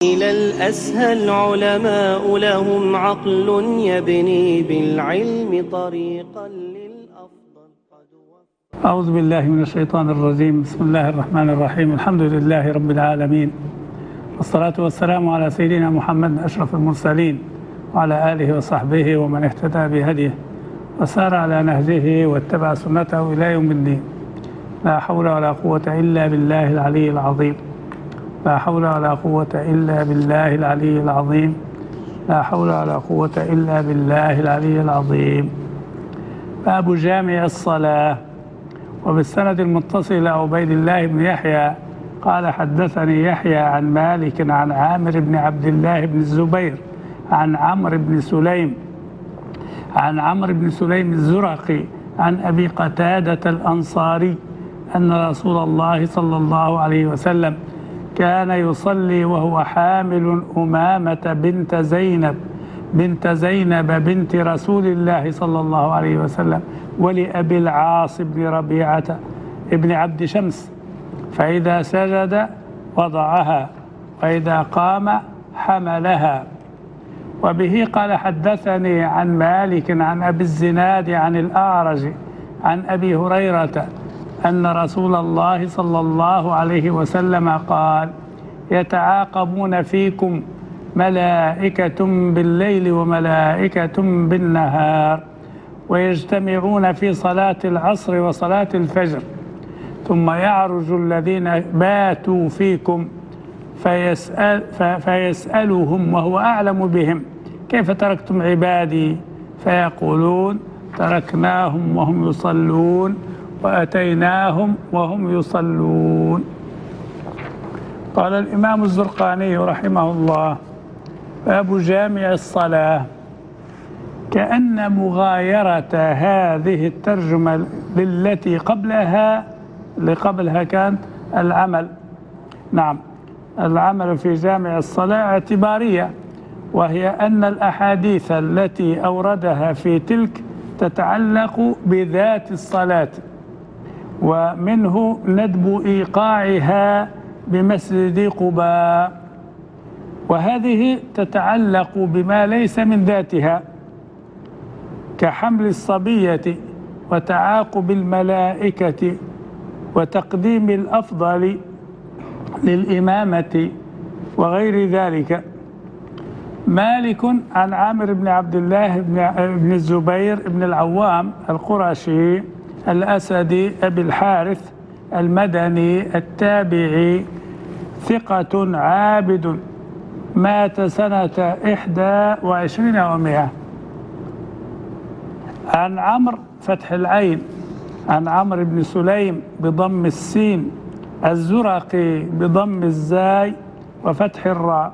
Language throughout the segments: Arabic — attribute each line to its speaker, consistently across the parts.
Speaker 1: إلى الأسهل علماء لهم عقل يبني بالعلم طريقا للأفضل.
Speaker 2: أعوذ بالله من الشيطان الرجيم. بسم الله الرحمن الرحيم. الحمد لله رب العالمين، والصلاة والسلام على سيدنا محمد أشرف المرسلين وعلى آله وصحبه ومن اهتدى بهديه وسار على نهجه واتبع سنته إلى يوم الدين. لا حول ولا قوة إلا بالله العلي العظيم. لا حول ولا قوة إلا بالله العلي العظيم. لا حول ولا قوة إلا بالله العلي العظيم. باب جامع الصلاة. وبالسند المتصل إلى عبيد الله بن يحيى قال حدثني يحيى عن مالك عن عامر بن عبد الله بن الزبير عن عمرو بن سليم الزرقي عن أبي قتادة الأنصاري أن رسول الله صلى الله عليه وسلم كان يصلي وهو حامل أمامة بنت زينب بنت رسول الله صلى الله عليه وسلم ولأبي العاص بن ربيعة ابن عبد شمس، فإذا سجد وضعها وإذا قام حملها. وبه قال حدثني عن مالك عن أبي الزناد عن الأعرج عن أبي هريرة أن رسول الله صلى الله عليه وسلم قال: يتعاقبون فيكم ملائكة بالليل وملائكة بالنهار، ويجتمعون في صلاة العصر وصلاة الفجر، ثم يعرج الذين باتوا فيكم فيسألهم وهو أعلم بهم: كيف تركتم عبادي؟ فيقولون: تركناهم وهم يصلون وأتيناهم وهم يصلون. قال الإمام الزرقاني رحمه الله: باب جامع الصلاة. كأن مغايرة هذه الترجمة للتي قبلها كانت العمل. نعم، العمل في جامع الصلاة اعتبارية، وهي أن الأحاديث التي أوردها في تلك تتعلق بذات الصلاة، ومنه ندب إيقاعها بمسجد قباء، وهذه تتعلق بما ليس من ذاتها كحمل الصبية وتعاقب الملائكة وتقديم الأفضل للإمامة وغير ذلك. مالك عن عامر بن عبد الله بن الزبير بن العوام القرشي الأسدي أبي الحارث المدني التابعي ثقة عابد، مات سنة 21 و100. عن عمرو فتح العين عن عمرو بن سليم بضم السين الزرقي بضم الزاي وفتح الراء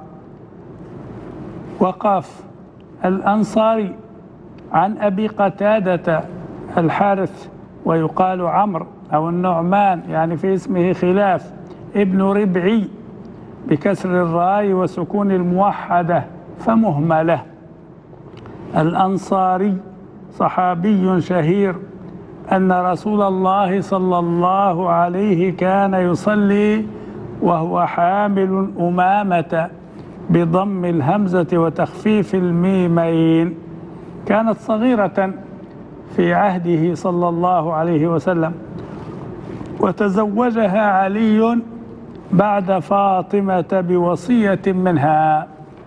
Speaker 2: وقاف الأنصاري عن أبي قتادة الحارث، ويقال عمرو أو النعمان، يعني في اسمه خلاف، ابن ربعي بكسر الراء وسكون الموحدة فمهملة. الأنصاري صحابي شهير أن رسول الله صلى الله عليه كان يصلي وهو حامل أمامة بضم الهمزة وتخفيف الميمين، كانت صغيرة في عهده صلى الله عليه وسلم، وتزوجها علي بعد فاطمة بوصية منها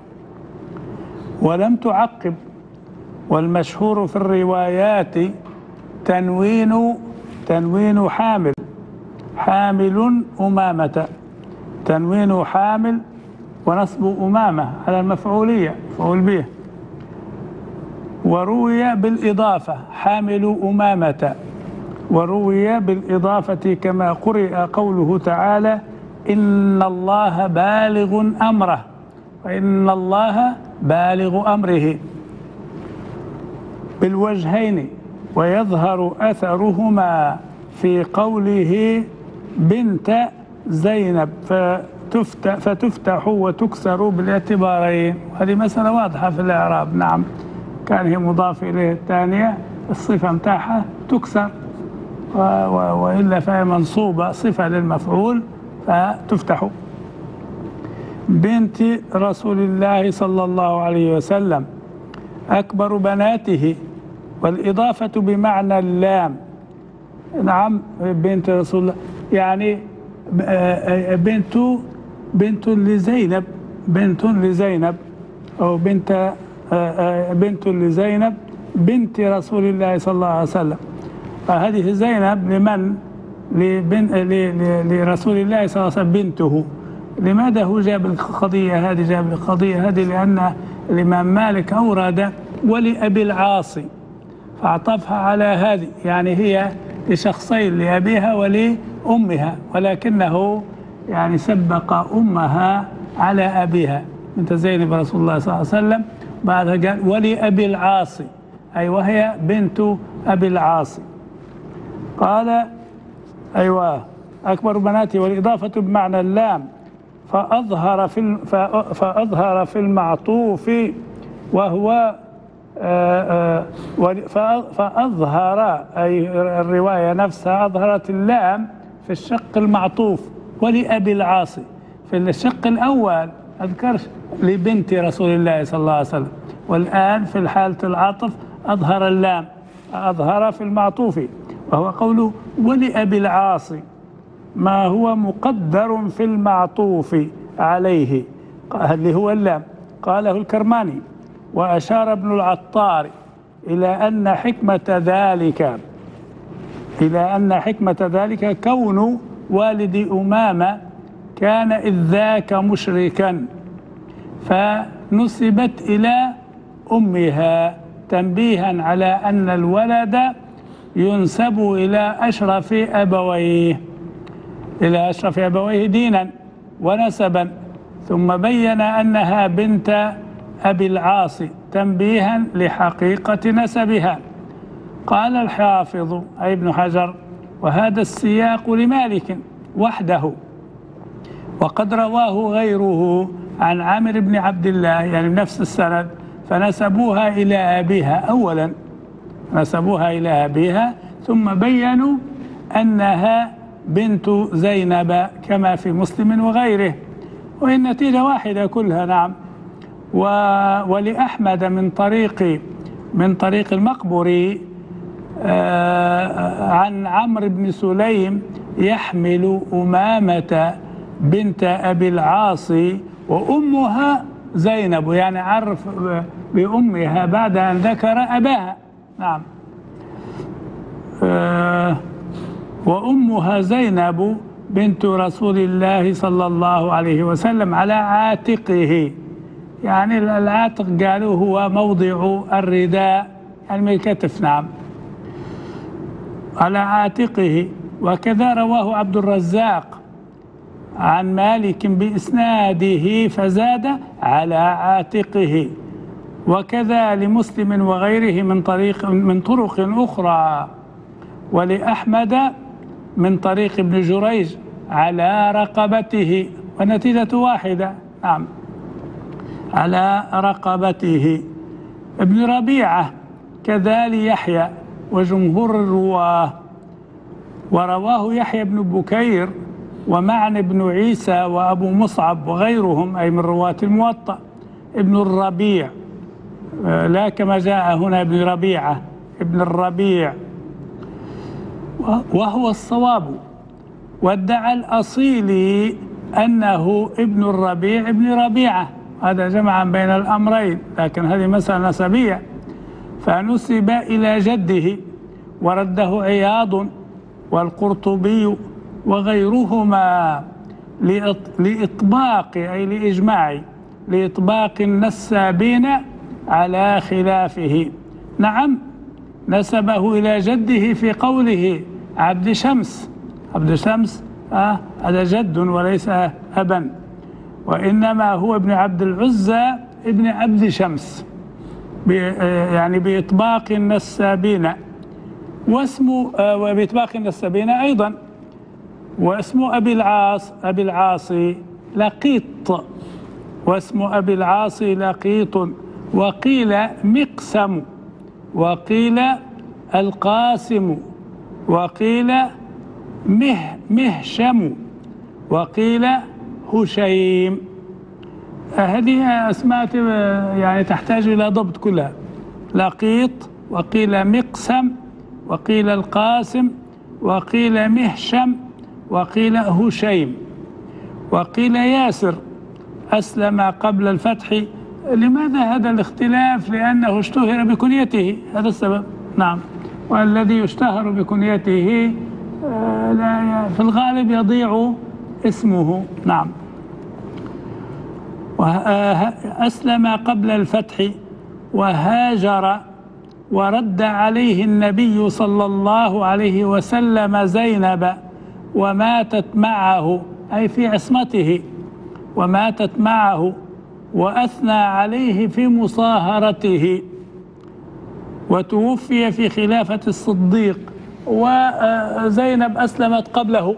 Speaker 2: ولم تعقب. والمشهور في الروايات تنوين حامل أمامة، تنوين حامل ونصب أمامة على المفعولية مفعول به. وروي بالإضافة حامل أمامة، وروي بالإضافة كما قرئ قوله تعالى: إن الله بالغ أمره، وإن الله بالغ أمره، بالوجهين. ويظهر أثرهما في قوله بنت زينب فتفتح وتكسر بالاعتبارين، هذه مسألة واضحة في الإعراب. نعم، كان هي مضاف إليه الثانية الصفة متاعها تكسر، وإلا فهي منصوبة صفة للمفعول فتفتح. بنت رسول الله صلى الله عليه وسلم، أكبر بناته، والإضافة بمعنى اللام. نعم، بنت رسول الله يعني بنت لزينب، بنت لزينب، أو بنت لزينب بنت رسول الله صلى الله عليه وسلم. هذه زينب لمن؟ لرسول الله صلى الله عليه وسلم بنته. لماذا هو جاب القضية هذه؟ جاب القضية هذه لأن الإمام مالك أورد ولأبي العاص فأعطفها على هذه، يعني هي لشخصين، لأبيها ولأمها، ولكنه يعني سبق أمها على أبيها، بنت زينب رسول الله صلى الله عليه وسلم. بعدها قال ولأبي العاص، أي وهي بنت أبي العاص. قال أيوة أكبر بناته، والإضافة بمعنى اللام. فأظهر في المعطوف، وهو فأظهر، أي الرواية نفسها أظهرت اللام في الشق المعطوف ولأبي العاص. في الشق الأول أذكر لبنت رسول الله صلى الله عليه وسلم، والآن في حالة العطف أظهر اللام، أظهر في المعطوف، وهو قوله ولأبي العاص ما هو مقدر في المعطوف عليه، اللي هو اللام. قاله الكرماني. وأشار ابن العطار إلى أن حكمة ذلك كون والد أمامة كان إذ ذاك مشركا، فنسبت إلى أمها تنبيها على أن الولد ينسب إلى أشرف أبويه دينا ونسبا، ثم بين أنها بنت أبي العاص تنبيها لحقيقة نسبها. قال الحافظ أي ابن حجر: وهذا السياق لمالك وحده، وقد رواه غيره عن عامر بن عبد الله، يعني نفس السند، فنسبوها إلى أبيها أولا، نسبوها إلى أبيها، ثم بينوا أنها بنت زينب كما في مسلم وغيره، والنتيجة واحدة كلها. نعم. ولأحمد من طريق المقبري عن عمرو بن سليم يحمل أمامة بنت أبي العاص وأمها زينب، يعني عرف بأمها بعد أن ذكر أباها. نعم. وأمها زينب بنت رسول الله صلى الله عليه وسلم على عاتقه، يعني العاتق قالوا هو موضع الرداء، يعني من الكتف. نعم، على عاتقه. وكذا رواه عبد الرزاق عن مالك بإسناده فزاد على عاتقه، وكذا لمسلم وغيره من طرق أخرى، ولأحمد من طريق ابن جريج على رقبته، والنتيجة واحدة. نعم، على رقبته. ابن ربيعة كذا ليحيى وجمهور الرواه، ورواه يحيى بن بكير ومعن بن عيسى وأبو مصعب وغيرهم، أي من رواة الموطأ. ابن الربيع لا كما جاء هنا ابن ربيعة، ابن الربيع، وهو الصواب. وادعى الأصيلي أنه ابن الربيع ابن ربيعة، هذا جمعا بين الأمرين، لكن هذه مسألة نسبية، فنسب إلى جده، ورده عياض والقرطبي وغيرهما لإطباق، أي لإجماع، لإطباق النسابين على خلافه. نعم، نسبه إلى جده في قوله عبد شمس، عبد شمس هذا جد وليس أبا، وإنما هو ابن عبد العزى ابن عبد شمس، يعني بإطباق النسابين. واسمه وبإطباق النسابين أيضا. واسم أبي العاص لقيط، واسم أبي العاص لقيط، وقيل مقسم، وقيل القاسم، وقيل مهشم، وقيل هشيم. هذه أسماء يعني تحتاج إلى ضبط كلها. لقيط، وقيل مقسم، وقيل القاسم، وقيل مهشم، وقيل هشيم، وقيل ياسر أسلم قبل الفتح. لماذا هذا الاختلاف؟ لأنه اشتهر بكنيته، هذا السبب. نعم. والذي يشتهر بكنيته في الغالب يضيع اسمه. نعم. أسلم قبل الفتح وهاجر، ورد عليه النبي صلى الله عليه وسلم زينب وماتت معه، أي في عصمته، وماتت معه، وأثنى عليه في مصاهرته، وتوفي في خلافة الصديق. وزينب أسلمت قبله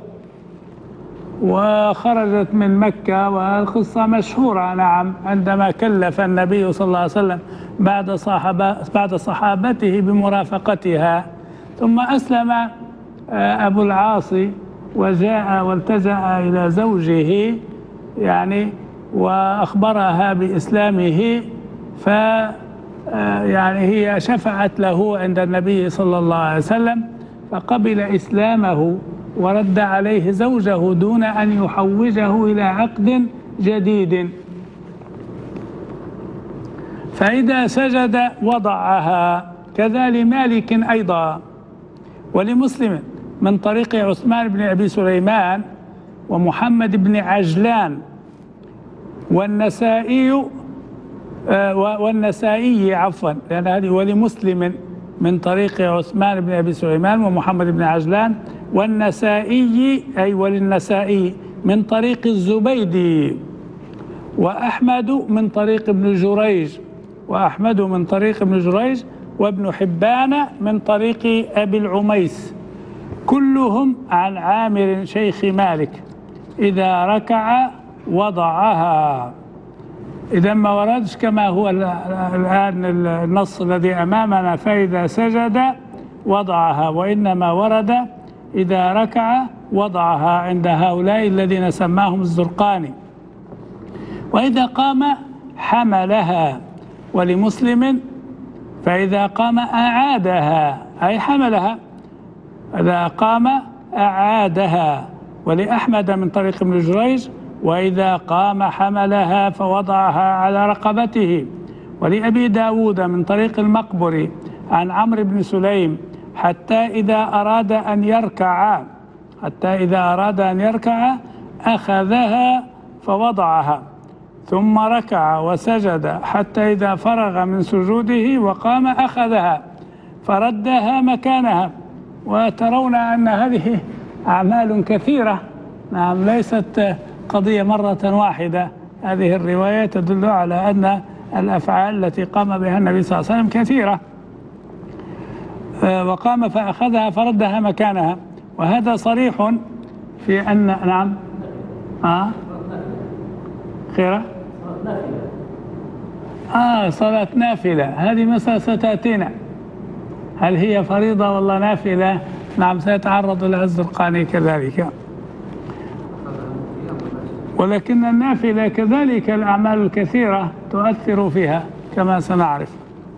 Speaker 2: وخرجت من مكة، والقصة مشهورة. نعم. عندما كلف النبي صلى الله عليه وسلم بعد صحابته بمرافقتها، ثم أسلم أبو العاص وجاء والتجأ إلى زوجه يعني وأخبرها بإسلامه، يعني هي شفعت له عند النبي صلى الله عليه وسلم، فقبل إسلامه ورد عليه زوجه دون أن يحوجه إلى عقد جديد. فإذا سجد وضعها، كذا لمالك أيضا ولمسلم من طريق عثمان بن أبي سليمان ومحمد بن عجلان والنسائي عفوا، لأن هذه ولمسلم من طريق عثمان بن أبي سليمان ومحمد بن عجلان، والنسائي أي وللنسائي من طريق الزبيدي، وأحمد من طريق ابن جريج، وأحمد من طريق ابن جريج، وابن حبان من طريق أبي العميس، كلهم عن عامر شيخ مالك إذا ركع وضعها. إذا ما وردش كما هو الآن النص الذي أمامنا فإذا سجد وضعها، وإنما ورد إذا ركع وضعها عند هؤلاء الذين سماهم الزرقاني. وإذا قام حملها، ولمسلم فإذا قام أعادها أي حملها، إذا قام أعادها، ولأحمد من طريق ابن جريج وإذا قام حملها فوضعها على رقبته، ولأبي داود من طريق المقبري عن عمرو بن سليم حتى إذا أراد أن يركع أخذها فوضعها، ثم ركع وسجد حتى إذا فرغ من سجوده وقام أخذها فردها مكانها. وترون أن هذه أعمال كثيرة. نعم. ليست قضية مرة واحدة. هذه الرواية تدل على أن الأفعال التي قام بها النبي صلى الله عليه وسلم كثيرة. وقام فأخذها فردها مكانها، وهذا صريح في أن نعم خيرة صلاة نافلة. هذه مسألة ستأتينا، هل هي فريضة ولا نافلة؟ نعم، سيتعرض لها الزرقاني كذلك. ولكن النافلة كذلك الأعمال الكثيرة تؤثر فيها كما سنعرف.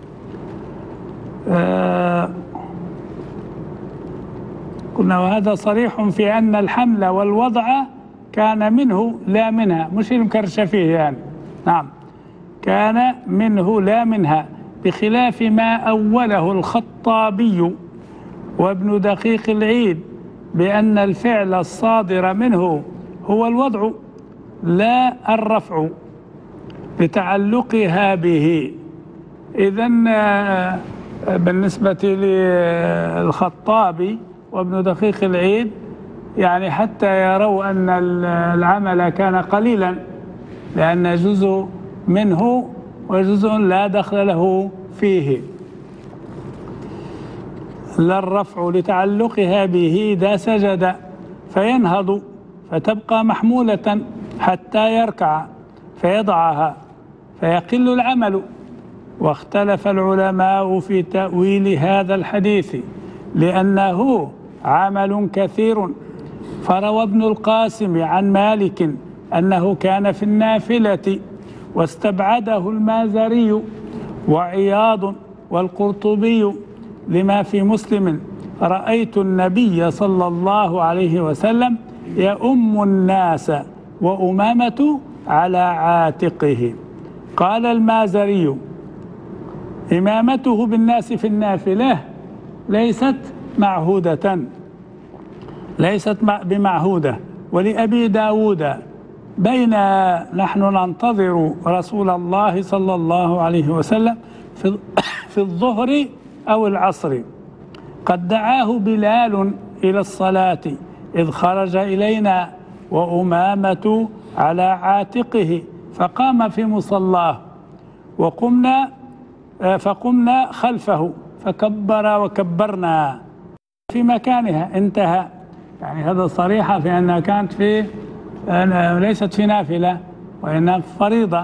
Speaker 2: قلنا وهذا صريح في أن الحمل والوضع كان منه لا منها، مش المكرشفيه يعني. نعم، كان منه لا منها، بخلاف ما أوله الخطابي وابن دقيق العيد بأن الفعل الصادر منه هو الوضع لا الرفع لتعلقها به. إذن بالنسبة للخطابي وابن دقيق العيد يعني حتى يروا أن العمل كان قليلا، لأن جزء منه وجزء لا دخل له فيه، لا الرفع لتعلقها به إذا سجد فينهض فتبقى محمولة حتى يركع فيضعها فيقل العمل. واختلف العلماء في تأويل هذا الحديث لأنه عمل كثير، فروى ابن القاسم عن مالك أنه كان في النافلة واستبعده المازري وعياض والقرطبي لما في مسلم: رأيت النبي صلى الله عليه وسلم يؤم الناس وأمامة على عاتقه. قال المازري: إمامته بالناس في النافلة ليست بمعهودة. ولأبي داود: بين نحن ننتظر رسول الله صلى الله عليه وسلم في الظهر أو العصر قد دعاه بلال إلى الصلاة إذ خرج إلينا وأمامة على عاتقه، فقام في مصلاه فقمنا خلفه فكبر وكبرنا في مكانها. انتهى. يعني هذا صريحة في أنها كانت ليست في نافلة وإنها في فريضة،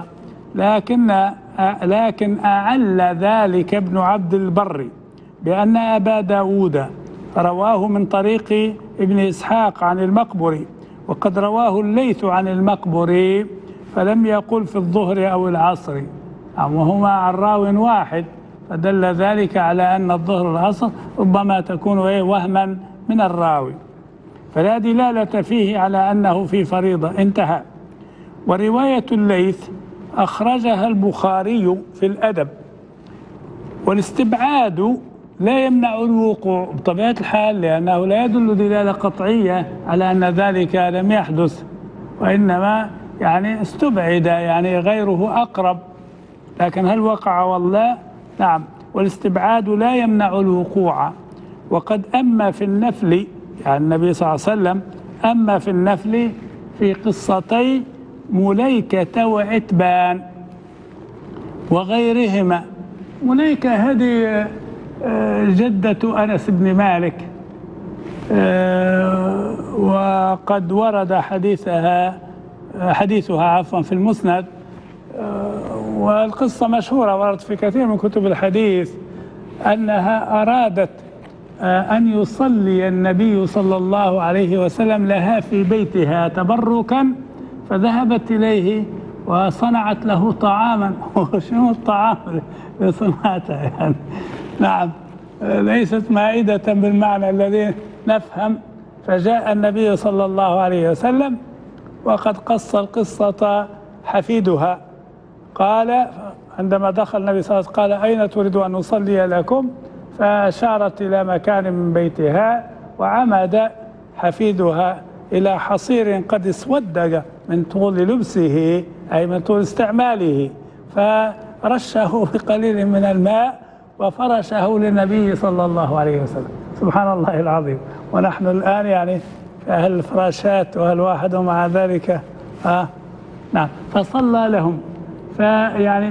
Speaker 2: لكن أعل ذلك ابن عبد البر بأن أبا داود رواه من طريق ابن إسحاق عن المقبري، وقد رواه الليث عن المقبري فلم يقل في الظهر أو العصر، وهما عن راو واحد، فدل ذلك على أن الظهر والعصر ربما تكون وهما من الراوي، فلا دلالة فيه على أنه في فريضة. انتهى. ورواية الليث أخرجها البخاري في الأدب. والاستبعاد لا يمنع الوقوع بطبيعة الحال، لأنه لا يدل دلالة قطعية على أن ذلك لم يحدث، وإنما يعني استبعد، يعني غيره أقرب. لكن هل وقع والله؟ نعم. والاستبعاد لا يمنع الوقوع. وقد أما في النفل، يعني النبي صلى الله عليه وسلم أما في النفل في قصتي مليكة وعتبان وغيرهما. مليكة هذه جدة أنس بن مالك، وقد ورد حديثها في المسند، والقصة مشهورة وردت في كثير من كتب الحديث، أنها أرادت أن يصلي النبي صلى الله عليه وسلم لها في بيتها تبركا، فذهبت إليه وصنعت له طعاما. شنو الطعام اللي صنعته يعني؟ نعم، ليست مائدة بالمعنى الذي نفهم. فجاء النبي صلى الله عليه وسلم وقد قص القصة حفيدها. قال عندما دخل النبي صلى الله عليه وسلم قال: أين تريد أن أصلي لكم؟ فأشارت إلى مكان من بيتها، وعمد حفيدها إلى حصير قد اسود من طول لبسه، أي من طول استعماله، فرشه بقليل من الماء وفرشه للنبي صلى الله عليه وسلم. سبحان الله العظيم. ونحن الآن يعني في أهل الفراشات وهل واحد مع ذلك نعم. فصلى لهم، فيعني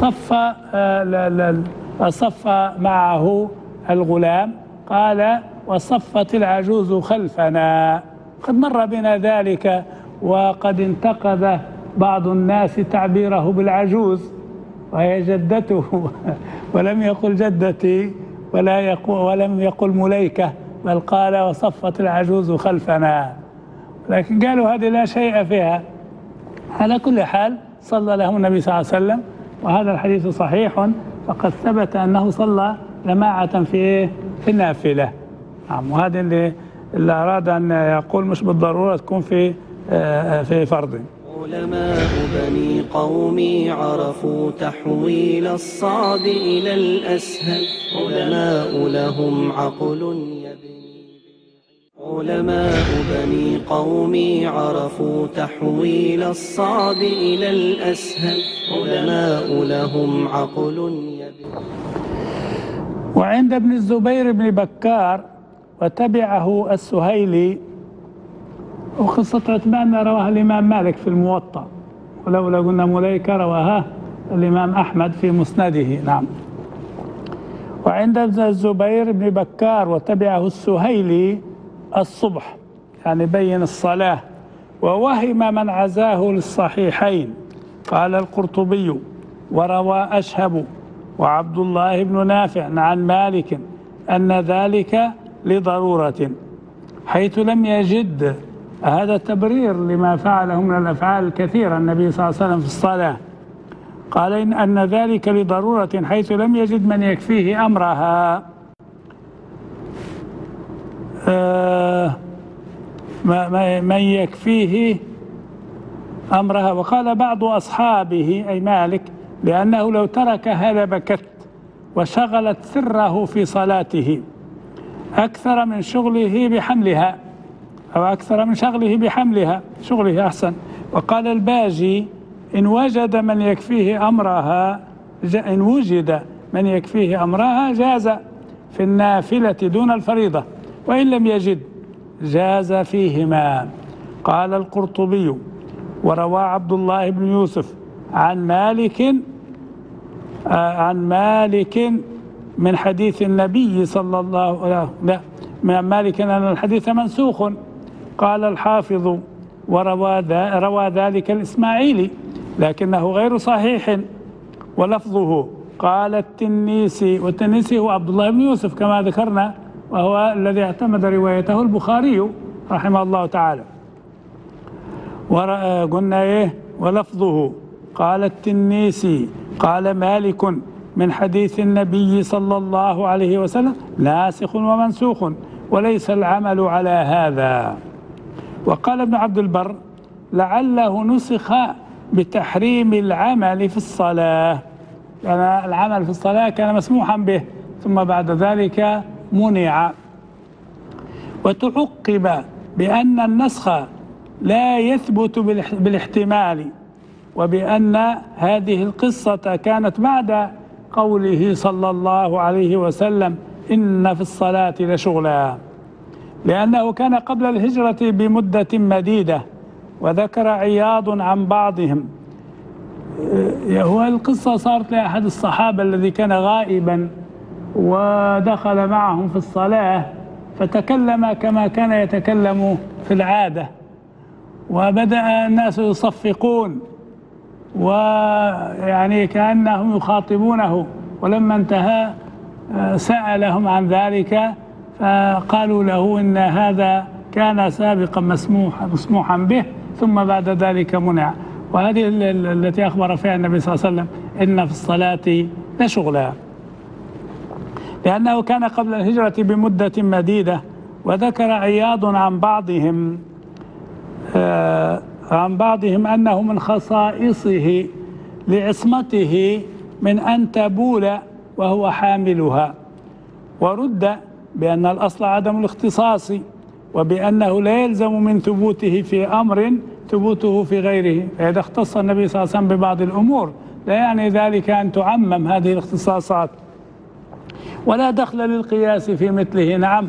Speaker 2: صف معه الغلام. قال: وصفت العجوز خلفنا. قد مر بنا ذلك، وقد انتقد بعض الناس تعبيره بالعجوز وهي جدته، ولم يقل جدتي ولم يقل مليكة، بل قال: وصفت العجوز خلفنا. لكن قالوا هذه لا شيء فيها. على كل حال صلى لهم النبي صلى الله عليه وسلم، وهذا الحديث صحيح، فقد ثبت أنه صلى جماعة في النافلة. نعم. وهذا اللي أراد أن يقول مش بالضرورة تكون في فرض.
Speaker 1: علماء بني قومي عرفوا تحويل الصعب إلى الأسهل، علماء لهم عقل يبني. علماء بني قومي عرفوا تحويل الصعب إلى الأسهل، علماء لهم عقل يبني.
Speaker 2: وعند ابن الزبير بن بكار وتبعه السهيلي. وقصة عتبان رواها الإمام مالك في الموطأ، ولولا قلنا مليكة رواها الإمام أحمد في مسنده. نعم. وعند ابن الزبير بن بكار وتبعه السهيلي الصبح، يعني بين الصلاة، ووهم من عزاه للصحيحين. قال القرطبي: وروى أشهب وعبد الله بن نافع عن مالك أن ذلك لضرورة، حيث لم يجد. هذا تبرير لما فعله من الأفعال الكثيرة النبي صلى الله عليه وسلم في الصلاة. قال أن ذلك لضرورة حيث لم يجد من يكفيه أمرها. من يكفيه أمرها. وقال بعض أصحابه أي مالك لأنه لو تركها لبكت وشغلت سره في صلاته أكثر من شغله بحملها، أو أكثر من شغله بحملها، شغله أحسن. وقال الباجي إن وجد من يكفيه أمرها إن وجد من يكفيه أمرها جاز في النافلة دون الفريضة، وإن لم يجد جاز فيهما. قال القرطبي وروى عبد الله بن يوسف عن مالك من حديث النبي صلى الله عليه وسلم من مالك أن الحديث منسوخ. قال الحافظ روى ذلك الإسماعيلي لكنه غير صحيح ولفظه. قال التنيسي، والتنيسي هو عبد الله بن يوسف كما ذكرنا، وهو الذي اعتمد روايته البخاري رحمه الله تعالى. قلنا ولفظه. قال التنيسي قال مالك من حديث النبي صلى الله عليه وسلم ناسخ ومنسوخ وليس العمل على هذا. وقال ابن عبد البر لعله نسخ بتحريم العمل في الصلاة، يعني العمل في الصلاة كان مسموحا به ثم بعد ذلك منع. وتعقب بأن النسخ لا يثبت بالاحتمال، وبأن هذه القصة كانت بعد قوله صلى الله عليه وسلم إن في الصلاة لشغلا، لأنه كان قبل الهجرة بمدة مديدة. وذكر عياض عن بعضهم، هو القصة صارت لأحد الصحابة الذي كان غائبا ودخل معهم في الصلاة فتكلم كما كان يتكلم في العادة، وبدأ الناس يصفقون ويعني كأنهم يخاطبونه، ولما انتهى سألهم عن ذلك فقالوا له إن هذا كان سابقا مسموحا به ثم بعد ذلك منع. وهذه التي أخبر فيها النبي صلى الله عليه وسلم إن في الصلاة لشغلا، لأنه كان قبل الهجرة بمدة مديدة. وذكر عياض عن بعضهم أنه من خصائصه لعصمته من أن تبول وهو حاملها، ورد بأن الأصل عدم الاختصاص، وبأنه لا يلزم من ثبوته في أمر ثبوته في غيره. إذا اختص النبي صلى الله عليه وسلم ببعض الأمور لا يعني ذلك أن تعمم هذه الاختصاصات، ولا دخل للقياس في مثله. نعم.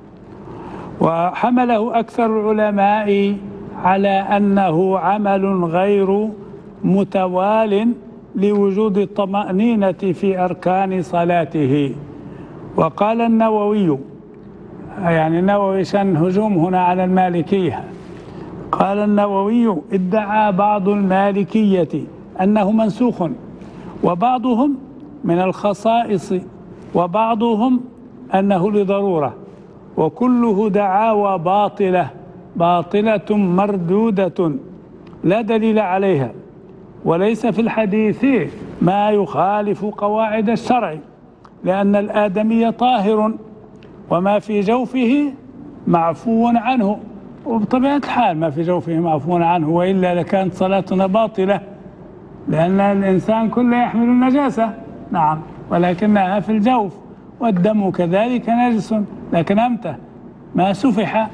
Speaker 2: وحمله أكثر العلماء على أنه عمل غير متوال لوجود الطمأنينة في أركان صلاته. وقال النووي، يعني النووي شن هجوم هنا على المالكية، قال النووي ادعى بعض المالكية أنه منسوخ، وبعضهم من الخصائص، وبعضهم أنه لضرورة، وكله دعاوى باطلة مردودة لا دليل عليها، وليس في الحديث ما يخالف قواعد الشرع، لأن الآدمي طاهر وما في جوفه معفو عنه، وبطبيعة الحال ما في جوفه معفو عنه، وإلا لكانت صلاتنا باطلة، لأن الإنسان كله يحمل النجاسة. نعم، ولكنها في الجوف، والدم كذلك نجس، لكن أمتى ما سفح.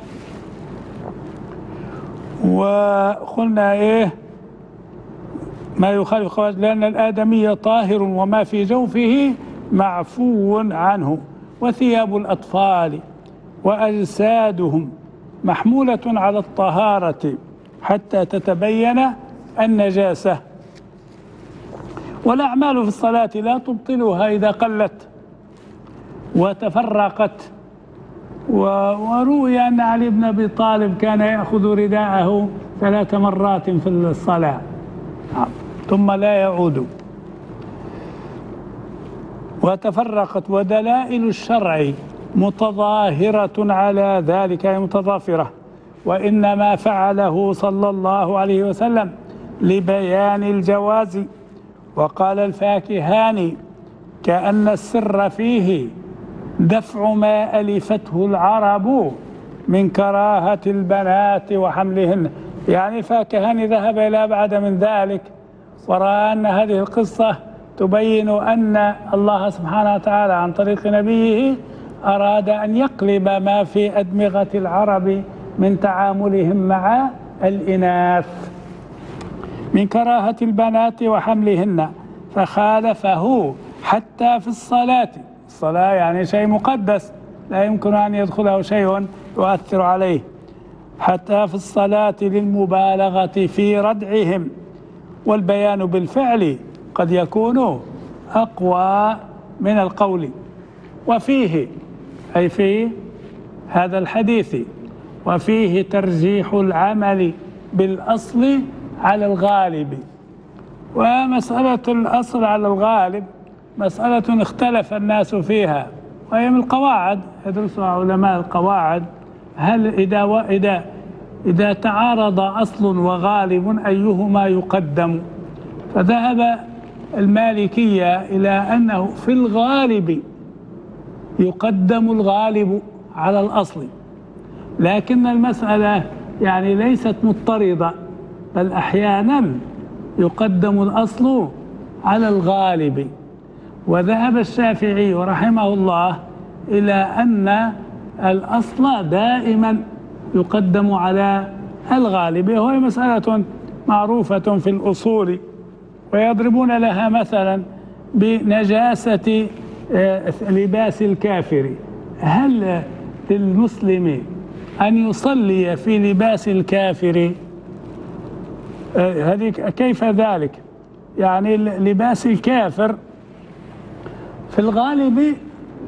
Speaker 2: وقلنا ما يخالف قواعد، لأن الآدمي طاهر وما في جوفه معفو عنه، وثياب الأطفال وأجسادهم محمولة على الطهارة حتى تتبين النجاسة. والأعمال في الصلاة لا تبطلها إذا قلت وتفرقت. وروي أن علي بن أبي طالب كان يأخذ رداءه 3 مرات في الصلاة ثم لا يعود. وتفرقت، ودلائل الشرع متظاهرة على ذلك، أي متضافرة، وإنما فعله صلى الله عليه وسلم لبيان الجواز وقال الفاكهاني: كأن السر فيه دفع ما ألفته العرب من كراهة البنات وحملهن. يعني الفاكهاني ذهب إلى أبعد من ذلك، ورأى أن هذه القصة تبين أن الله سبحانه وتعالى عن طريق نبيه أراد أن يقلب ما في أدمغة العرب من تعاملهم مع الإناث من كراهة البنات وحملهن، فخالفه حتى في الصلاة. الصلاة يعني شيء مقدس لا يمكن أن يدخله شيء يؤثر عليه، حتى في الصلاة للمبالغة في ردعهم. والبيان بالفعل قد يكون أقوى من القول. وفيه، أي في هذا الحديث، وفيه ترجيح العمل بالأصل على الغالب. ومسألة الأصل على الغالب مسألة اختلف الناس فيها، وهي من القواعد يدرسها علماء القواعد. هل إذا تعارض أصل وغالب أيهما يقدم؟ فذهب المالكية إلى أنه في الغالب يقدم الغالب على الأصل، لكن المسألة يعني ليست مضطردة، بل أحيانا يقدم الأصل على الغالب. وذهب الشافعي رحمه الله إلى أن الأصل دائما يقدم على الغالب، وهي مسألة معروفة في الأصول، ويضربون لها مثلا بنجاسة لباس الكافر. هل للمسلم أن يصلي في لباس الكافر؟ هذه كيف ذلك؟ يعني لباس الكافر في الغالب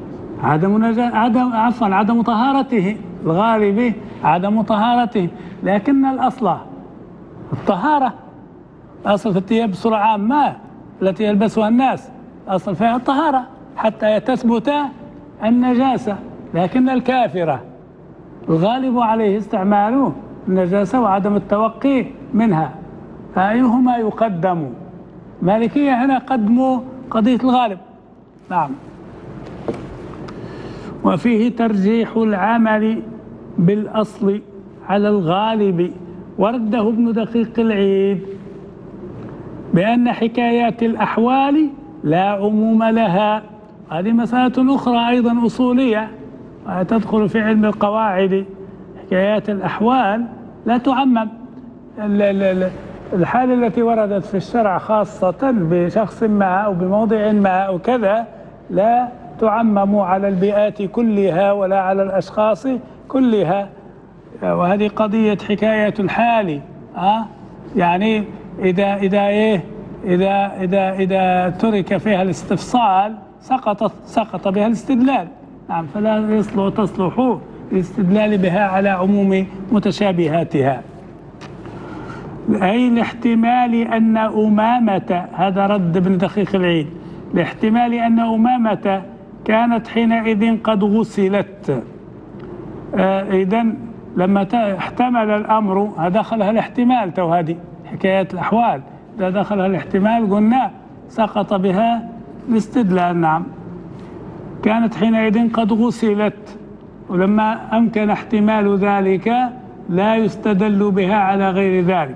Speaker 2: عدم طهارته، الغالب عدم طهارته، لكن الأصل الطهارة. الأصل في الثياب بصورة عامة التي يلبسها الناس الأصل فيها الطهارة حتى تثبت النجاسة، لكن الكافرة الغالب عليه استعمال النجاسة وعدم التوقي منها، فأيهما يقدم؟ مالكية هنا قدموا قضية الغالب. نعم. وفيه ترجيح العمل بالأصل على الغالب، ورده ابن دقيق العيد بأن حكايات الأحوال لا عموم لها. هذه مسألة أخرى أيضا أصولية تدخل في علم القواعد. حكايات الأحوال لا تعمم. الحالة التي وردت في الشرع خاصة بشخص ما أو بموضع ما أو كذا لا تعمم على البيئات كلها ولا على الأشخاص كلها. وهذه قضية حكاية الحال. يعني إذا ترك فيها الاستفصال سقط بها الاستدلال. نعم، فلا تصلح الاستدلال بها على عموم متشابهاتها. أي لاحتمال أن أمامة، هذا رد ابن دقيق العيد، لاحتمال أن أمامة كانت حينئذ قد غسلت. إذن لما احتمل الأمر دخلها الاحتمال، تو هذه حكايات الأحوال إذا دخلها الاحتمال قلنا سقط بها الاستدلال. نعم، كانت حينئذ قد غسلت، ولما أمكن احتمال ذلك لا يستدل بها على غير ذلك.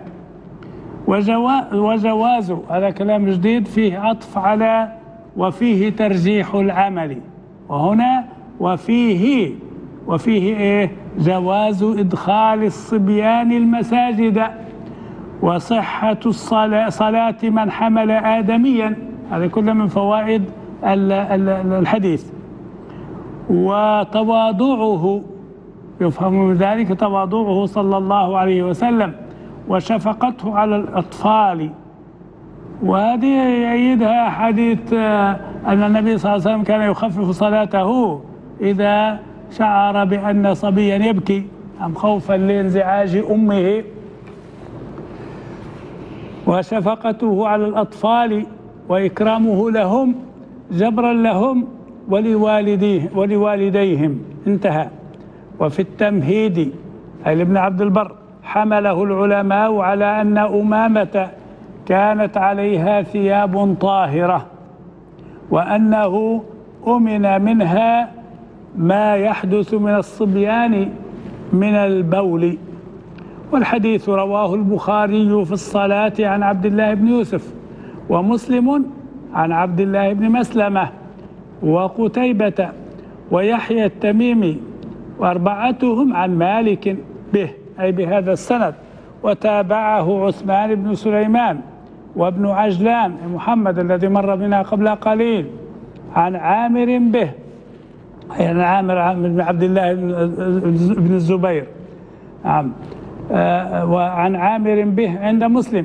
Speaker 2: وجواز، هذا كلام جديد فيه عطف على وفيه ترجيح العمل، وهنا وفيه إيه؟ جواز إدخال الصبيان المساجد وصحة صلاة من حمل آدميا. هذا كله من فوائد الحديث. وتواضعه، يفهم من ذلك تواضعه صلى الله عليه وسلم وشفقته على الأطفال. وهذه يأيدها حديث أن النبي صلى الله عليه وسلم كان يخفف صلاته إذا شعر بأن صبيا يبكي أم خوفا لانزعاج أمه. وشفقته على الأطفال وإكرامه لهم جبرا لهم ولوالديهم. انتهى. وفي التمهيد أي لابن عبد البر حمله العلماء على أن أمامة كانت عليها ثياب طاهرة، وأنه أمن منها ما يحدث من الصبيان من البول. والحديث رواه البخاري في الصلاة عن عبد الله بن يوسف، ومسلم عن عبد الله بن مسلمة، وقتيبة، ويحيى التميمي، وأربعتهم عن مالك به، أي بهذا السند. وتابعه عثمان بن سليمان وابن عجلان محمد الذي مر بنا قبل قليل عن عامر به، يعني عامر بن عبد الله بن الزبير، وعن عامر به عند مسلم.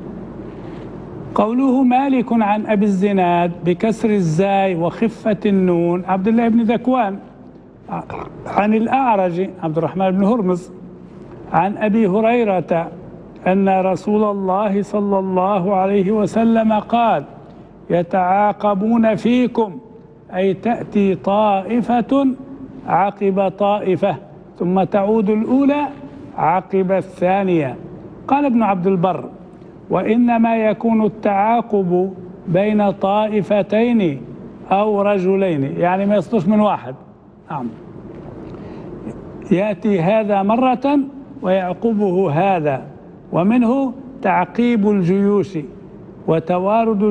Speaker 2: قوله مالك عن أبي الزناد بكسر الزاي وخفة النون عبد الله بن ذكوان، عن الأعرج عبد الرحمن بن هرمز، عن أبي هريرة أن رسول الله صلى الله عليه وسلم قال: يتعاقبون فيكم، أي تأتي طائفة عقب طائفة ثم تعود الأولى عقب الثانية. قال ابن عبد البر: وإنما يكون التعاقب بين طائفتين أو رجلين، يعني ما يصدرش من واحد. نعم، يأتي هذا مرة ويعقبه هذا. ومنه تعقيب الجيوش، وتوارد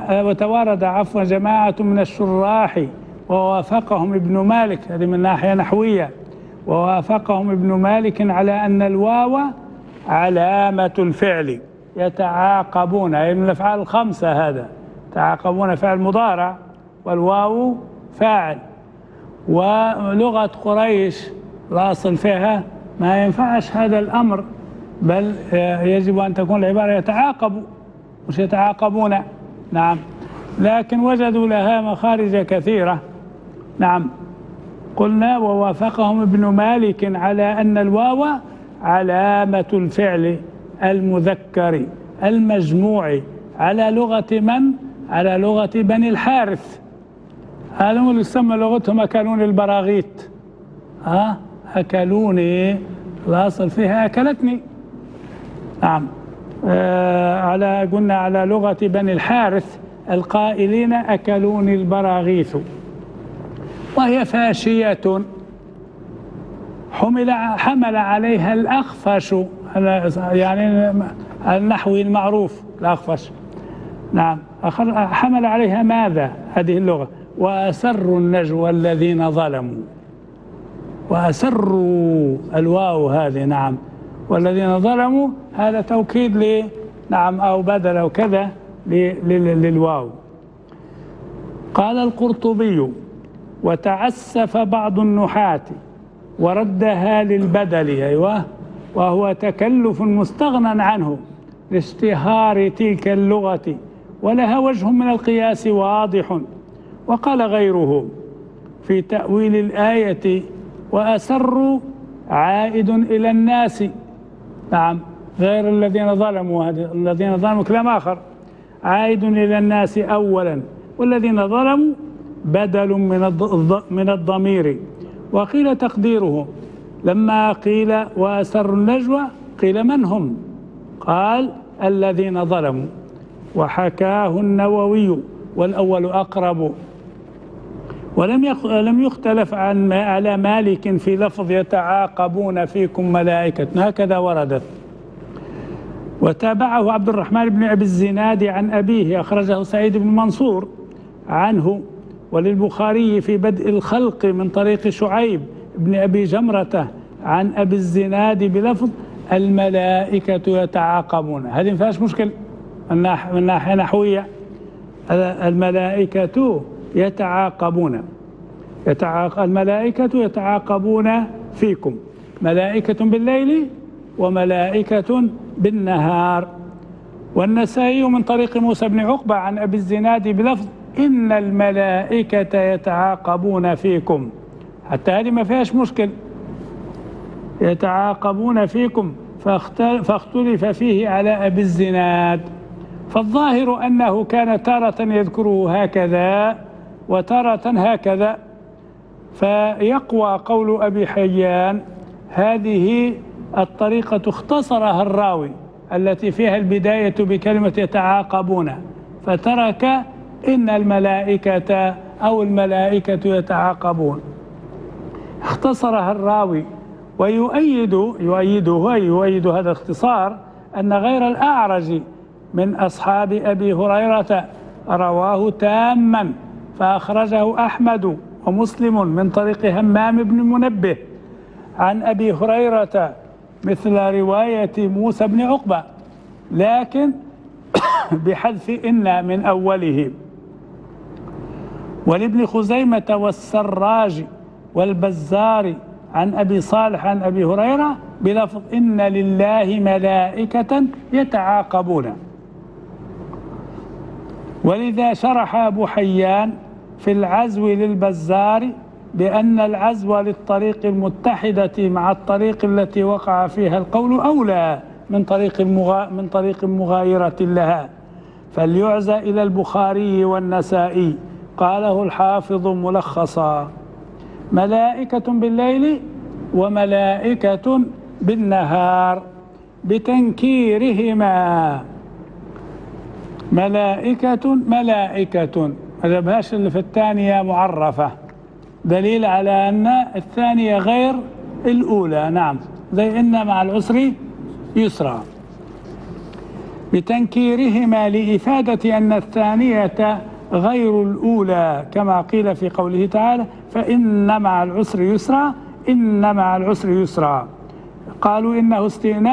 Speaker 2: جماعة من الشراح ووافقهم ابن مالك، هذه من ناحية نحوية، ووافقهم ابن مالك على أن الواو علامة الفعل. يتعاقبون أي من الأفعال الخمسة، هذا تعاقبون فعل مضارع والواو فاعل. ولغة قريش الأصل فيها ما ينفعش هذا الأمر، بل يجب أن تكون العبارة يتعاقبوا مش يتعاقبون. نعم، لكن وجدوا لها مخارج كثيرة. نعم، قلنا ووافقهم ابن مالك على أن الواو علامة الفعل المذكر المجموع على لغة من؟ على لغة بني الحارث. هذا هو اللي يسمى لغتهم أكلوني البراغيث. أكلوني الأصل فيها أكلتني. نعم، قلنا على لغة بني الحارث القائلين أكلوني البراغيث. وهي فاشية حمل عليها الأخفش، يعني النحوي المعروف الأخفش. نعم، حمل عليها ماذا؟ هذه اللغة. وأسروا النجوى الذين ظلموا، وأسروا الواو هذه. نعم، والذين ظلموا هذا توكيد نعم أو بدل أو كذا للواو. قال القرطبي: وتعسف بعض النحاة وردها للبدل، أيوة، وهو تكلف مستغنى عنه لاشتهار تلك اللغة، ولها وجه من القياس واضح. وقال غيره في تأويل الآية: وأسروا عائد إلى الناس. نعم، غير الذين ظلموا، الذين ظلموا كلام آخر، عائد إلى الناس أولا، والذين ظلموا بدل من الضمير. وقيل تقديره لما قيل وأسروا النجوى قيل من هم؟ قال الذين ظلموا. وحكاه النووي والأول أقرب. ولم يختلف على مالك في لفظ يتعاقبون فيكم ملائكة، هكذا وردت. وتابعه عبد الرحمن بن أبي الزناد عن أبيه، أخرجه سعيد بن منصور عنه. وللبخاري في بدء الخلق من طريق شعيب بن أبي جمرة عن أبي الزناد بلفظ الملائكة يتعاقبون. هذه ما فيهاش مشكل من ناحية نحوية. الملائكة يتعاقبون، الملائكة يتعاقبون فيكم، ملائكة بالليل وملائكة بالنهار. والنسائي من طريق موسى بن عقبة عن أبي الزناد بلفظ إن الملائكة يتعاقبون فيكم. حتى هذه ما فيهاش مشكل، يتعاقبون فيكم، فاختلف فيه على أبي الزناد. فالظاهر أنه كان تارة يذكره هكذا وتارة هكذا، فيقوى قول أبي حيان: هذه الطريقة اختصرها الراوي التي فيها البداية بكلمة يتعاقبون، فترك إن الملائكة أو الملائكة يتعاقبون. اختصرها الراوي ويؤيد هذا الاختصار أن غير الأعرج من أصحاب أبي هريرة رواه تاما، فأخرجه أحمد ومسلم من طريق همام بن منبه عن أبي هريرة مثل رواية موسى بن عقبة، لكن بحذف إن من أوله. ولابن خزيمة والسراج والبزار عن أبي صالح عن أبي هريرة بلفظ إن لله ملائكة يتعاقبون. ولذا شرح أبو حيان في العزو للبزار بأن العزو للطريق المتحدة مع الطريق التي وقع فيها القول أولى من طريق مغايرة لها، فليعزى إلى البخاري والنسائي. قاله الحافظ ملخصا: ملائكة بالليل وملائكة بالنهار بتنكيرهما. ملائكة ما جابهاش اللي في الثانية معرفة، دليل على أن الثانية غير الأولى. نعم، زي إن مع العسر يسرا. بتنكيرهما لإفادة أن الثانية غير الأولى، كما قيل في قوله تعالى: فإن مع العسر يسرا، إن مع العسر يسرا. قالوا إنه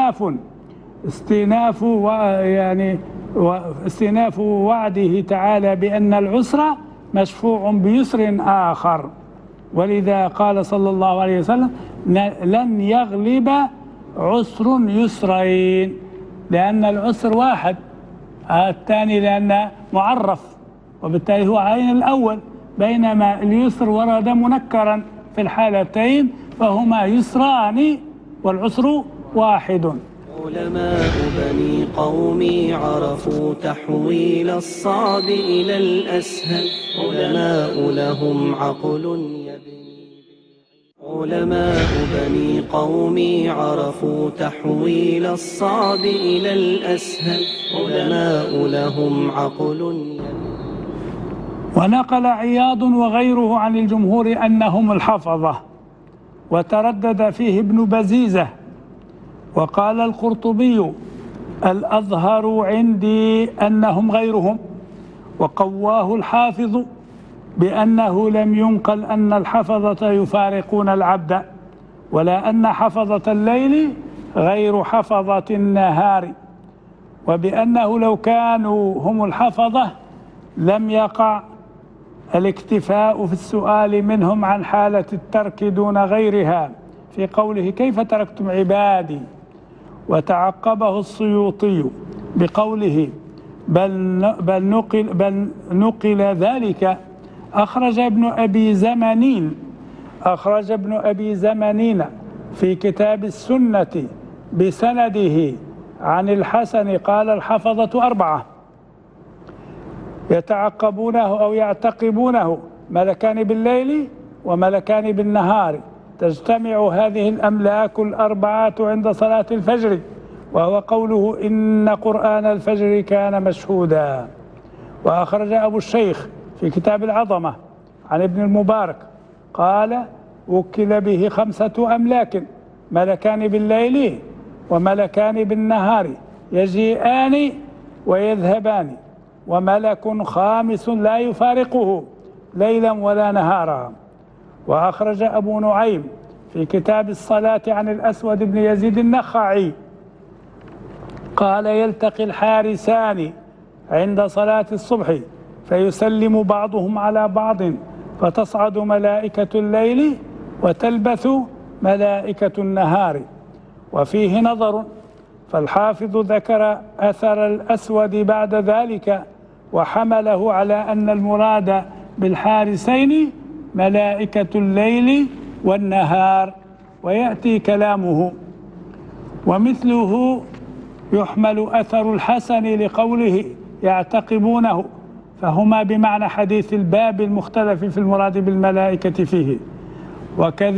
Speaker 2: استئناف وعده تعالى بأن العسر مشفوع بيسر آخر، ولذا قال صلى الله عليه وسلم: لن يغلب عسر يسرين، لأن العسر واحد، الثاني لأنه معرف وبالتالي هو عين الأول، بينما اليسر ورد منكرا في الحالتين، فهما يسران والعسر واحد.
Speaker 1: علماء بني قومي عرفوا تحويل الصعب إلى الأسهل، علماء لهم عقل يبني. علماء بني قومي عرفوا تحويل الصعب إلى الأسهل، علماء لهم عقل يبني.
Speaker 2: ونقل عياض وغيره عن الجمهور أنهم الحفظة، وتردد فيه ابن بزيزة. وقال القرطبي: الأظهر عندي أنهم غيرهم. وقواه الحافظ بأنه لم ينقل أن الحفظة يفارقون العبد، ولا أن حفظة الليل غير حفظة النهار، وبأنه لو كانوا هم الحفظة لم يقع الاكتفاء في السؤال منهم عن حالة الترك دون غيرها، في قوله: كيف تركتم عبادي؟ وتعقبه السيوطي بقوله: بل نقل ذلك. أخرج ابن أبي زمنين في كتاب السنة بسنده عن الحسن قال: الحفظة 4 يتعقبونه أو يعتقبونه، ملكان بالليل وملكان بالنهار، تجتمع هذه الأملاك 4 عند صلاة الفجر، وهو قوله: إن قرآن الفجر كان مشهودا. وأخرج أبو الشيخ في كتاب العظمة عن ابن المبارك قال: وكل به 5 أملاك، ملكان بالليل وملكان بالنهار، يجيئان ويذهبان، وملك خامس لا يفارقه ليلا ولا نهارا. وأخرج أبو نعيم في كتاب الصلاة عن الأسود بن يزيد النخعي قال: يلتقي الحارسان عند صلاة الصبح فيسلم بعضهم على بعض، فتصعد ملائكة الليل وتلبث ملائكة النهار. وفيه نظر، فالحافظ ذكر أثر الأسود بعد ذلك وحمله على أن المراد بالحارسين ملائكة الليل والنهار، ويأتي كلامه. ومثله يحمل أثر الحسن لقوله: يعتقبونه، فهما بمعنى حديث الباب المختلف في المراد بالملائكة فيه.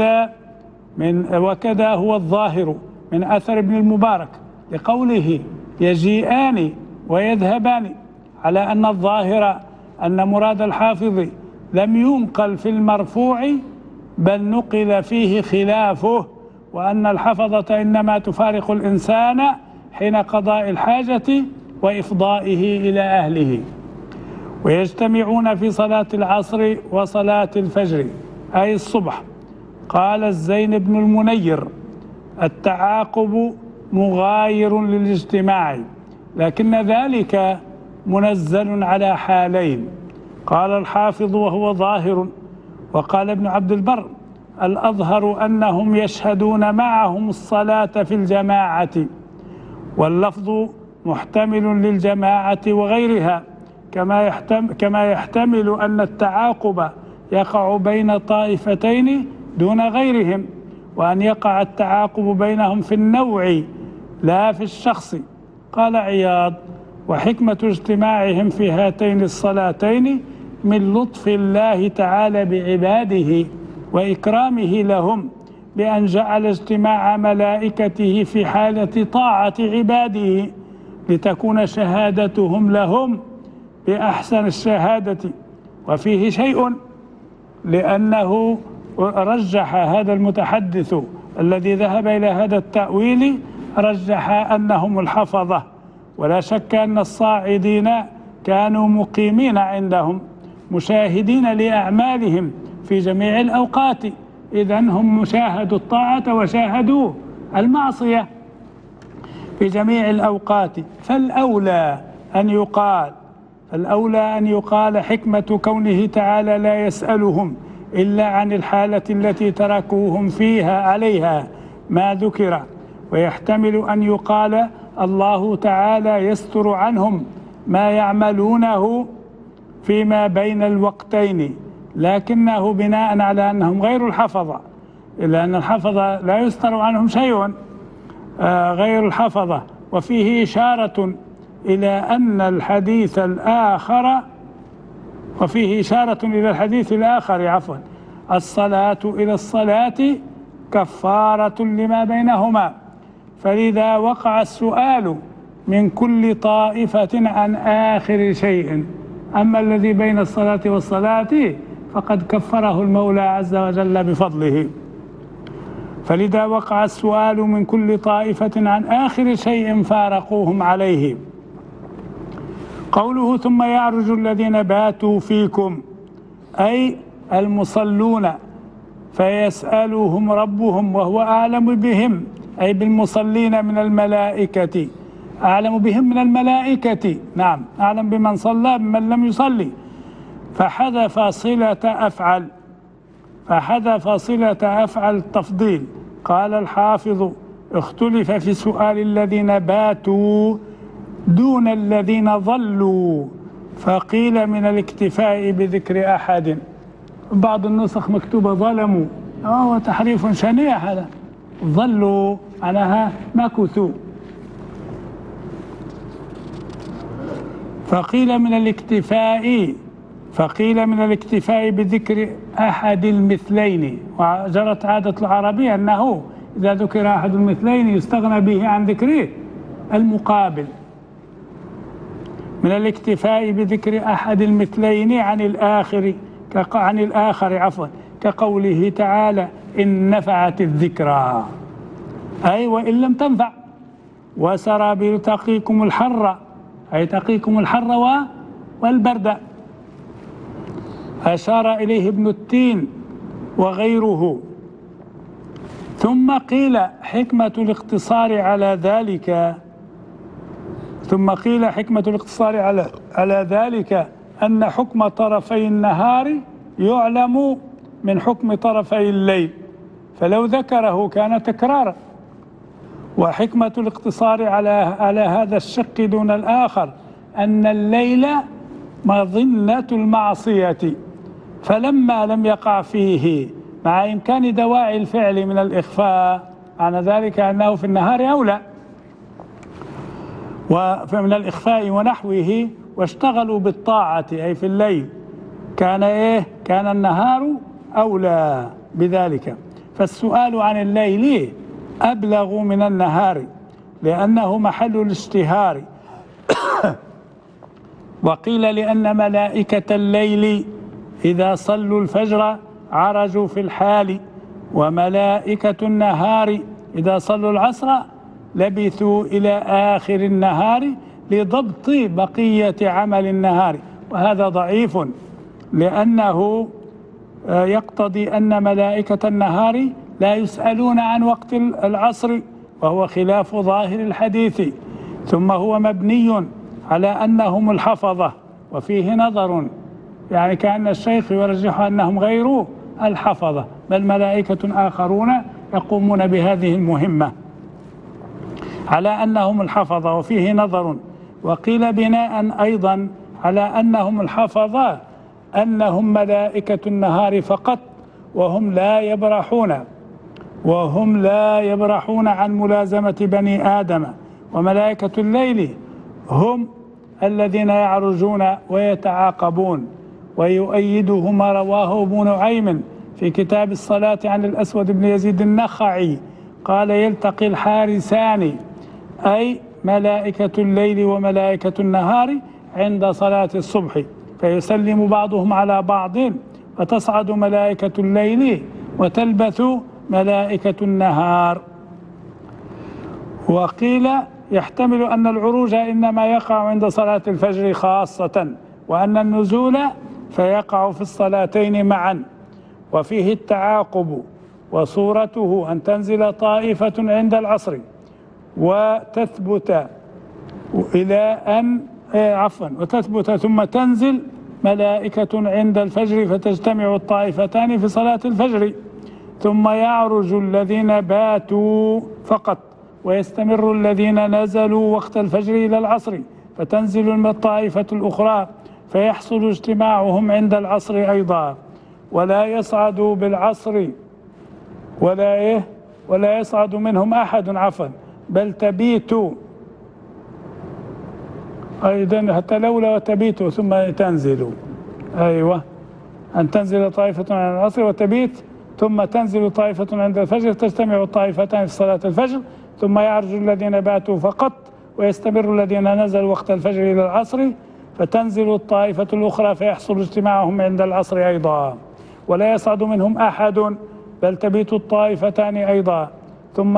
Speaker 2: وكذا هو الظاهر من أثر ابن المبارك لقوله: يجيئان ويذهبان، على أن الظاهر أن مراد الحافظ لم ينقل في المرفوع بل نقل فيه خلافه، وأن الحفظة إنما تفارق الإنسان حين قضاء الحاجة وإفضائه إلى أهله، ويجتمعون في صلاة العصر وصلاة الفجر أي الصبح. قال الزين بن المنير: التعاقب مغاير للاجتماع، لكن ذلك منزل على حالين. قال الحافظ: وهو ظاهر. وقال ابن عبد البر: الأظهر أنهم يشهدون معهم الصلاة في الجماعة، واللفظ محتمل للجماعة وغيرها، كما يحتمل أن التعاقب يقع بين طائفتين دون غيرهم، وأن يقع التعاقب بينهم في النوع لا في الشخص. قال عياض: وحكمة اجتماعهم في هاتين الصلاتين من لطف الله تعالى بعباده وإكرامه لهم، بأن جعل اجتماع ملائكته في حالة طاعة عباده لتكون شهادتهم لهم بأحسن الشهادة. وفيه شيء، لأنه رجح هذا المتحدث الذي ذهب إلى هذا التأويل، رجح أنهم الحفظة، ولا شك أن الصاعدين كانوا مقيمين عندهم مشاهدين لأعمالهم في جميع الأوقات، إذن هم مشاهدوا الطاعة وشاهدوا المعصية في جميع الأوقات. فالأولى أن يقال حكمة كونه تعالى لا يسألهم إلا عن الحالة التي تركوهم فيها عليها ما ذكر، ويحتمل أن يقال الله تعالى يستر عنهم ما يعملونه فيما بين الوقتين، لكنه بناء على أنهم غير الحفظة، إلا أن الحفظة لا يستر عنهم شيء غير الحفظة. وفيه إشارة إلى أن الحديث الآخر الصلاة إلى الصلاة كفارة لما بينهما، فلذا وقع السؤال من كل طائفة عن آخر شيء، أما الذي بين الصلاة والصلاة فقد كفره المولى عز وجل بفضله. فلذا وقع السؤال من كل طائفة عن آخر شيء فارقوهم عليه. قوله: ثم يعرج الذين باتوا فيكم، أي المصلون، فيسألهم ربهم وهو أعلم بهم، أي بالمصلين من الملائكة، أعلم بهم من الملائكة، نعم، أعلم بمن صلى بمن لم يصلي. فحذف صلة أفعل التفضيل. قال الحافظ: اختلف في سؤال الذين باتوا دون الذين ظلوا، فقيل من الاكتفاء بذكر أحد. بعض النسخ مكتوبة ظلموا، هو تحريف شنيع هذا، ظلوا عنها مكثوا. فقيل من الاكتفاء بذكر أحد المثلين. وجرت عادة العربية أنه إذا ذكر أحد المثلين يستغنى به عن ذكره المقابل. من الاكتفاء بذكر أحد المثلين عن الآخر كقوله تعالى: إن نفعت الذكرى، أي وإن لم تنفع. وسرابيل تقيكم الحر، أي تقيكم الحر والبرد. أشار إليه ابن التين وغيره. ثم قيل حكمة الاقتصار على ذلك أن حكم طرفي النهار يعلم من حكم طرفي الليل، فلو ذكره كان تكرارا. وحكمة الاقتصار على هذا الشق دون الآخر أن الليل مظنة المعصية، فلما لم يقع فيه مع إمكان دواعي الفعل من الإخفاء، معنى ذلك أنه في النهار أولى ومن الإخفاء ونحوه، واشتغلوا بالطاعة أي في الليل، كان النهار أولى بذلك. فالسؤال عن الليل أبلغ من النهار، لأنه محل الاشتهار. وقيل لأن ملائكة الليل إذا صلوا الفجر عرجوا في الحال، وملائكة النهار إذا صلوا العصر لبثوا إلى آخر النهار لضبط بقية عمل النهار. وهذا ضعيف، لأنه يقتضي أن ملائكة النهار لا يسألون عن وقت العصر، وهو خلاف ظاهر الحديث. ثم هو مبني على أنهم الحفظة، وفيه نظر، يعني كأن الشيخ يرجح أنهم غير الحفظة، بل ملائكة آخرون يقومون بهذه المهمة، على أنهم الحفظة، وفيه نظر. وقيل بناء أيضا على أنهم الحفظة أنهم ملائكة النهار فقط، وهم لا يبرحون عن ملازمة بني آدم. وملائكة الليل هم الذين يعرجون ويتعاقبون. ويؤيده ما رواه ابن نعيم في كتاب الصلاة عن الأسود بن يزيد النخعي قال: يلتقي الحارسان، أي ملائكة الليل وملائكة النهار، عند صلاة الصبح، فيسلم بعضهم على بعض، فتصعد ملائكة الليل وتلبث ملائكة النهار. وقيل يحتمل أن العروج إنما يقع عند صلاة الفجر خاصة، وأن النزول فيقع في الصلاتين معا. وفيه التعاقب، وصورته أن تنزل طائفة عند العصر وتثبت وتثبت ثم تنزل ملائكة عند الفجر، فتجتمع الطائفتان في صلاة الفجر، ثم يعرج الذين باتوا فقط، ويستمر الذين نزلوا وقت الفجر إلى العصر، فتنزل الطائفة الأخرى، فيحصل اجتماعهم عند العصر أيضا. ولا يصعد بالعصر ولا يصعد منهم أحد بل تبيت أيضا، حتى لولا وتبيت ثم تنزل. أيوة، أن تنزل طائفة عند العصر وتبيت، ثم تنزل طائفة عند الفجر، تجتمع الطائفتان في صلاة الفجر، ثم يعرج الذين باتوا فقط، ويستمر الذين نزلوا وقت الفجر إلى العصر، فتنزل الطائفة الأخرى، فيحصل اجتماعهم عند العصر أيضا. ولا يصعد منهم أحد بل تبيت الطائفتان أيضا، ثم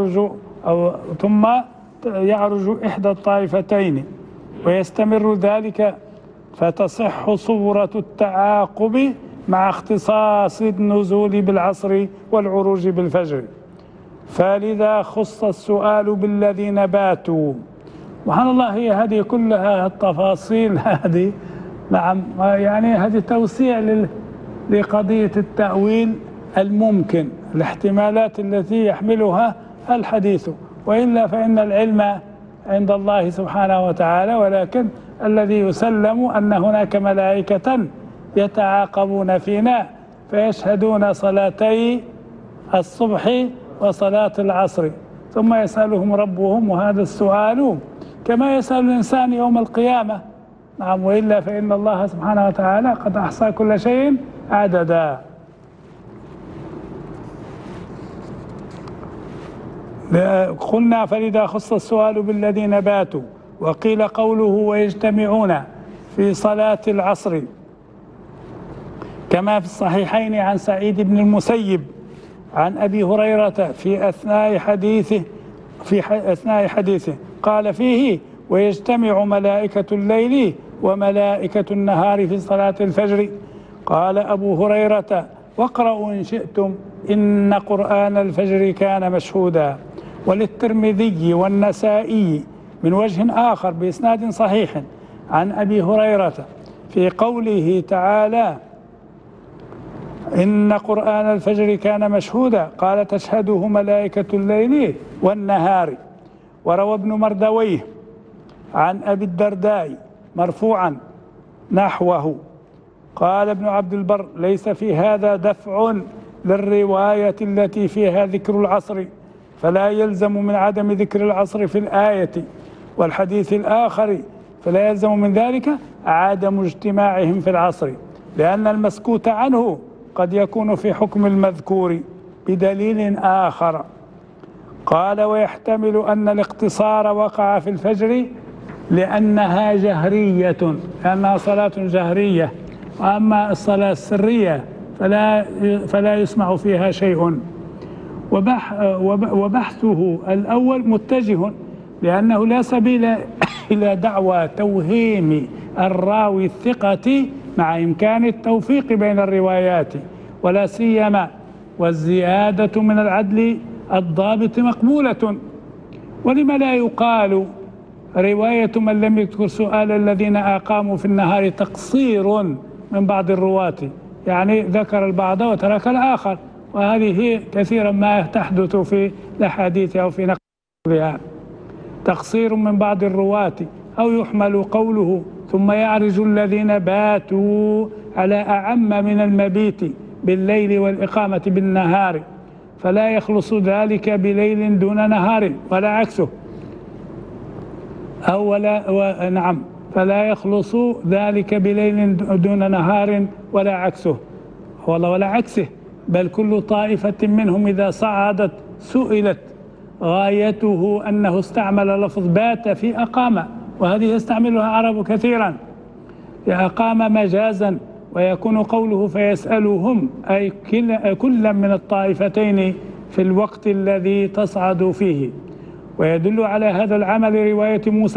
Speaker 2: يعرج إحدى الطائفتين، ويستمر ذلك، فتصح صورة التعاقب مع اختصاص النزول بالعصر والعروج بالفجر. فلذا خص السؤال بالذين باتوا. سبحان الله، هي هذه كلها التفاصيل هذه، نعم، يعني هذه توسيع لقضية التأويل الممكن، الاحتمالات التي يحملها الحديث. وإلا فإن العلم عند الله سبحانه وتعالى، ولكن الذي يسلم أن هناك ملائكة يتعاقبون فينا، فيشهدون صلاتي الصبح وصلاة العصر، ثم يسألهم ربهم، وهذا السؤال كما يسأل الإنسان يوم القيامة. نعم، وإلا فإن الله سبحانه وتعالى قد أحصى كل شيء عددا. قلنا: فلذا خص السؤال بالذين باتوا. وقيل قوله ويجتمعون في صلاة العصر، كما في الصحيحين عن سعيد بن المسيب عن أبي هريرة في أثناء حديثه قال فيه: ويجتمع ملائكة الليل وملائكة النهار في صلاة الفجر. قال أبو هريرة: واقرأوا إن شئتم إن قرآن الفجر كان مشهودا. وللترمذي والنسائي من وجه آخر بإسناد صحيح عن أبي هريرة في قوله تعالى: إن قرآن الفجر كان مشهودا، قال: تشهده ملائكة الليل والنهار. وروى ابن مردويه عن أبي الدرداء مرفوعا نحوه. قال ابن عبد البر: ليس في هذا دفع للرواية التي فيها ذكر العصر، فلا يلزم من عدم ذكر العصر في الآية والحديث الآخر، فلا يلزم من ذلك عدم اجتماعهم في العصر، لأن المسكوت عنه قد يكون في حكم المذكور بدليل آخر. قال: ويحتمل أن الاقتصار وقع في الفجر لأنها جهرية، لأنها صلاة جهرية، وأما الصلاة السرية فلا يسمع فيها شيء. وبحثه الأول متجه، لأنه لا سبيل إلى دعوى توهيم الراوي الثقة مع إمكان التوفيق بين الروايات، ولا سيما والزيادة من العدل الضابط مقبولة. ولما لا يقال رواية من لم يذكر سؤال الذين أقاموا في النهار تقصير من بعض الرواة، يعني ذكر البعض وترك الآخر، وهذه كثيرا ما تحدث في الأحاديث أو في نقلها. تقصير من بعض الرواة، أو يحمل قوله: ثم يعرج الذين باتوا على أعم من المبيت بالليل والإقامة بالنهار، فلا يخلص ذلك بليل دون نهار ولا عكسه، فلا يخلص ذلك بليل دون نهار ولا عكسه، ولا عكسه، بل كل طائفة منهم إذا صعدت سئلت. غايته أنه استعمل لفظ بات في أقام، وهذه يستعملها العرب كثيرا، أقام مجازا، ويكون قوله فيسألهم أي كل من الطائفتين في الوقت الذي تصعد فيه. ويدل على هذا العمل رواية موسى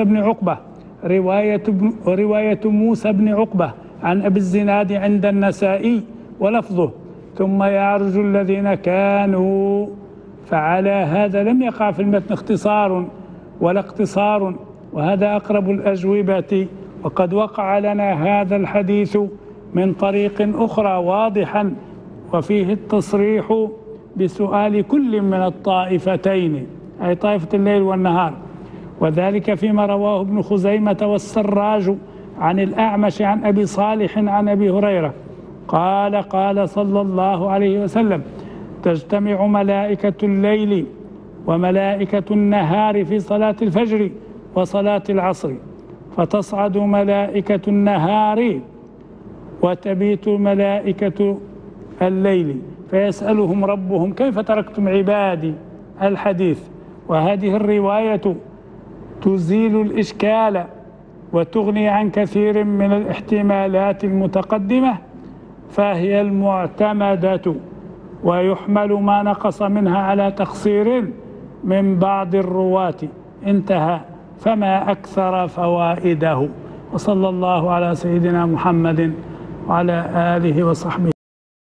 Speaker 2: بن عقبة عن أبي الزناد عند النسائي، ولفظه: ثم يعرج الذين كانوا. فعلى هذا لم يقع في المتن اختصار ولا اقتصار، وهذا أقرب الأجوبة. وقد وقع لنا هذا الحديث من طريق أخرى واضحا، وفيه التصريح بسؤال كل من الطائفتين، أي طائفة الليل والنهار، وذلك فيما رواه ابن خزيمة والسراج عن الأعمش عن أبي صالح عن أبي هريرة قال: قال صلى الله عليه وسلم: تجتمع ملائكة الليل وملائكة النهار في صلاة الفجر وصلاة العصر، فتصعد ملائكة النهار وتبيت ملائكة الليل، فيسألهم ربهم: كيف تركتم عبادي؟ الحديث. وهذه الرواية تزيل الإشكال وتغني عن كثير من الاحتمالات المتقدمة، فهي المعتمدة، ويحمل ما نقص منها على تقصير من بعض الرواة. انتهى. فما أكثر فوائده. وصلى الله على سيدنا محمد وعلى آله وصحبه.